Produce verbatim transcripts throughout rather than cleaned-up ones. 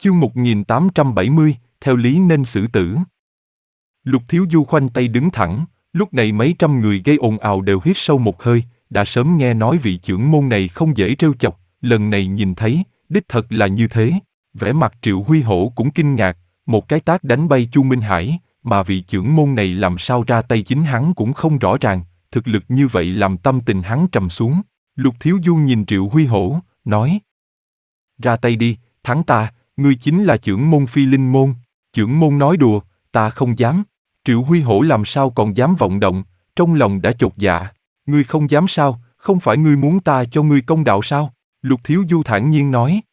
Chương một nghìn tám trăm bảy mươi, theo lý nên xử tử. Lục Thiếu Du khoanh tay đứng thẳng, lúc này mấy trăm người gây ồn ào đều hít sâu một hơi, đã sớm nghe nói vị chưởng môn này không dễ trêu chọc, lần này nhìn thấy, đích thật là như thế. Vẻ mặt Triệu Huy Hổ cũng kinh ngạc, một cái tát đánh bay Chu Minh Hải, mà vị chưởng môn này làm sao ra tay chính hắn cũng không rõ ràng, thực lực như vậy làm tâm tình hắn trầm xuống. Lục Thiếu Du nhìn Triệu Huy Hổ, nói: ra tay đi, thắng ta, ngươi chính là chưởng môn Phi Linh môn. Chưởng môn nói đùa, ta không dám. Triệu Huy Hổ làm sao còn dám vọng động, trong lòng đã chột dạ. Ngươi không dám sao, không phải ngươi muốn ta cho ngươi công đạo sao? Lục Thiếu Du thản nhiên nói: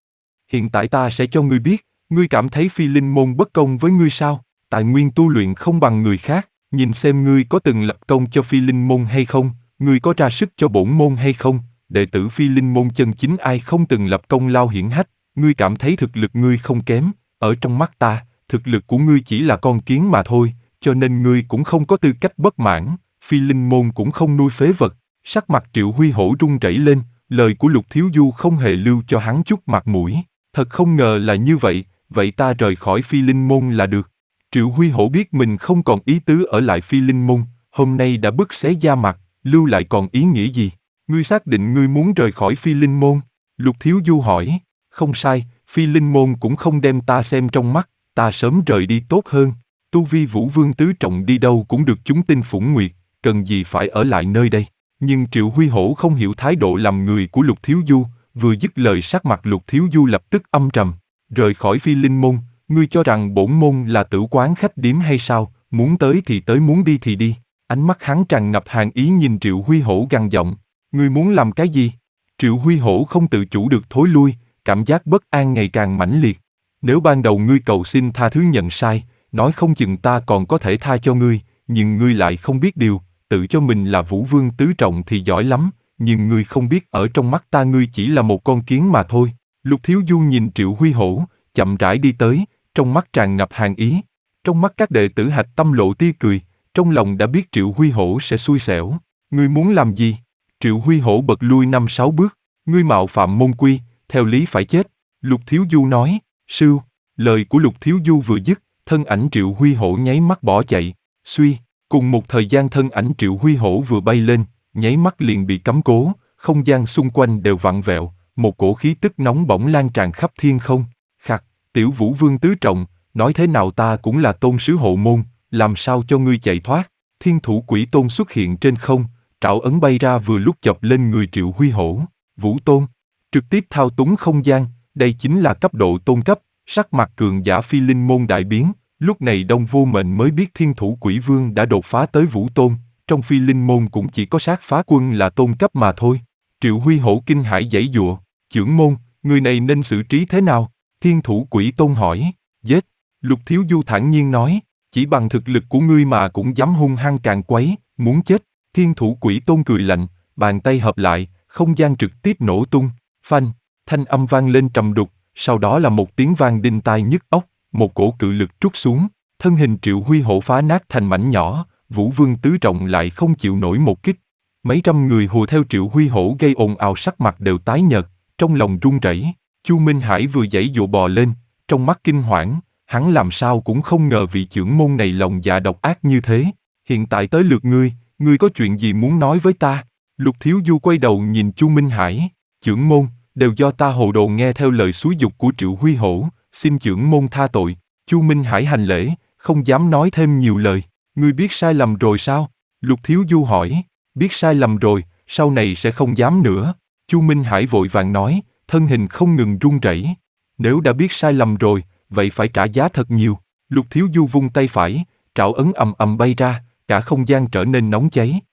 hiện tại ta sẽ cho ngươi biết, ngươi cảm thấy Phi Linh môn bất công với ngươi sao? Tài nguyên tu luyện không bằng người khác, nhìn xem ngươi có từng lập công cho Phi Linh môn hay không, ngươi có ra sức cho bổn môn hay không? Đệ tử Phi Linh môn chân chính ai không từng lập công lao hiển hách, ngươi cảm thấy thực lực ngươi không kém, ở trong mắt ta, thực lực của ngươi chỉ là con kiến mà thôi, cho nên ngươi cũng không có tư cách bất mãn, Phi Linh môn cũng không nuôi phế vật. Sắc mặt Triệu Huy Hổ run rẩy lên, lời của Lục Thiếu Du không hề lưu cho hắn chút mặt mũi, thật không ngờ là như vậy, vậy ta rời khỏi Phi Linh môn là được. Triệu Huy Hổ biết mình không còn ý tứ ở lại Phi Linh môn, hôm nay đã bứt xé da mặt, lưu lại còn ý nghĩa gì? Ngươi xác định ngươi muốn rời khỏi Phi Linh môn? Lục Thiếu Du hỏi. Không sai, Phi Linh môn cũng không đem ta xem trong mắt, ta sớm rời đi tốt hơn. Tu vi Vũ Vương tứ trọng đi đâu cũng được chúng tin phủng nguyệt, cần gì phải ở lại nơi đây? Nhưng Triệu Huy Hổ không hiểu thái độ làm người của Lục Thiếu Du, vừa dứt lời sắc mặt Lục Thiếu Du lập tức âm trầm. Rời khỏi Phi Linh môn, ngươi cho rằng bổn môn là tử quán khách điếm hay sao? Muốn tới thì tới, muốn đi thì đi. Ánh mắt hắn tràn ngập hàn ý nhìn Triệu Huy Hổ gằn giọng. Ngươi muốn làm cái gì? Triệu Huy Hổ không tự chủ được thối lui, cảm giác bất an ngày càng mãnh liệt. Nếu ban đầu ngươi cầu xin tha thứ nhận sai, nói không chừng ta còn có thể tha cho ngươi, nhưng ngươi lại không biết điều, tự cho mình là Vũ Vương tứ trọng thì giỏi lắm, nhưng ngươi không biết ở trong mắt ta ngươi chỉ là một con kiến mà thôi. Lục Thiếu Du nhìn Triệu Huy Hổ, chậm rãi đi tới, trong mắt tràn ngập hàn ý. Trong mắt các đệ tử Hạch Tâm lộ tia cười, trong lòng đã biết Triệu Huy Hổ sẽ xui xẻo. Ngươi muốn làm gì? Triệu Huy Hổ bật lui năm sáu bước. Ngươi mạo phạm môn quy, theo lý phải chết. Lục Thiếu Du nói. Sưu. Lời của Lục Thiếu Du vừa dứt, thân ảnh Triệu Huy Hổ nháy mắt bỏ chạy. Suy. Cùng một thời gian thân ảnh Triệu Huy Hổ vừa bay lên, nháy mắt liền bị cấm cố, không gian xung quanh đều vặn vẹo, một cổ khí tức nóng bỏng lan tràn khắp thiên không. Khặc, tiểu Vũ Vương tứ trọng, nói thế nào ta cũng là tôn sứ hộ môn, làm sao cho ngươi chạy thoát? Thiên thủ quỷ tôn xuất hiện trên không, trảo ấn bay ra vừa lúc chọc lên người Triệu Huy Hổ. Vũ Tôn, trực tiếp thao túng không gian, đây chính là cấp độ tôn cấp. Sắc mặt cường giả Phi Linh môn đại biến, lúc này Đông Vô Mệnh mới biết Thiên thủ quỷ vương đã đột phá tới Vũ Tôn, trong Phi Linh môn cũng chỉ có Sát Phá Quân là tôn cấp mà thôi. Triệu Huy Hổ kinh hãi giãy giụa, chưởng môn, người này nên xử trí thế nào? Thiên thủ quỷ tôn hỏi. Giết. Lục Thiếu Du thản nhiên nói, chỉ bằng thực lực của ngươi mà cũng dám hung hăng càn quấy, muốn chết. Thiên thủ quỷ tôn cười lạnh, bàn tay hợp lại, không gian trực tiếp nổ tung, phanh, thanh âm vang lên trầm đục, sau đó là một tiếng vang đinh tai nhức óc, một cổ cự lực trút xuống, thân hình Triệu Huy Hổ phá nát thành mảnh nhỏ, Vũ Vương tứ trọng lại không chịu nổi một kích. Mấy trăm người hùa theo Triệu Huy Hổ gây ồn ào, sắc mặt đều tái nhợt, trong lòng run rẩy. Chu Minh Hải vừa giãy giụa bò lên, trong mắt kinh hoảng, hắn làm sao cũng không ngờ vị chưởng môn này lòng dạ độc ác như thế. Hiện tại tới lượt ngươi, ngươi có chuyện gì muốn nói với ta? Lục Thiếu Du quay đầu nhìn Chu Minh Hải. Chưởng môn, đều do ta hồ đồ nghe theo lời xúi giục của Triệu Huy Hổ, xin chưởng môn tha tội. Chu Minh Hải hành lễ, không dám nói thêm nhiều lời. Ngươi biết sai lầm rồi sao? Lục Thiếu Du hỏi. Biết sai lầm rồi, sau này sẽ không dám nữa. Chu Minh Hải vội vàng nói, thân hình không ngừng run rẩy. Nếu đã biết sai lầm rồi, vậy phải trả giá thật nhiều. Lục Thiếu Du vung tay phải, trảo ấn ầm ầm bay ra, cả không gian trở nên nóng cháy.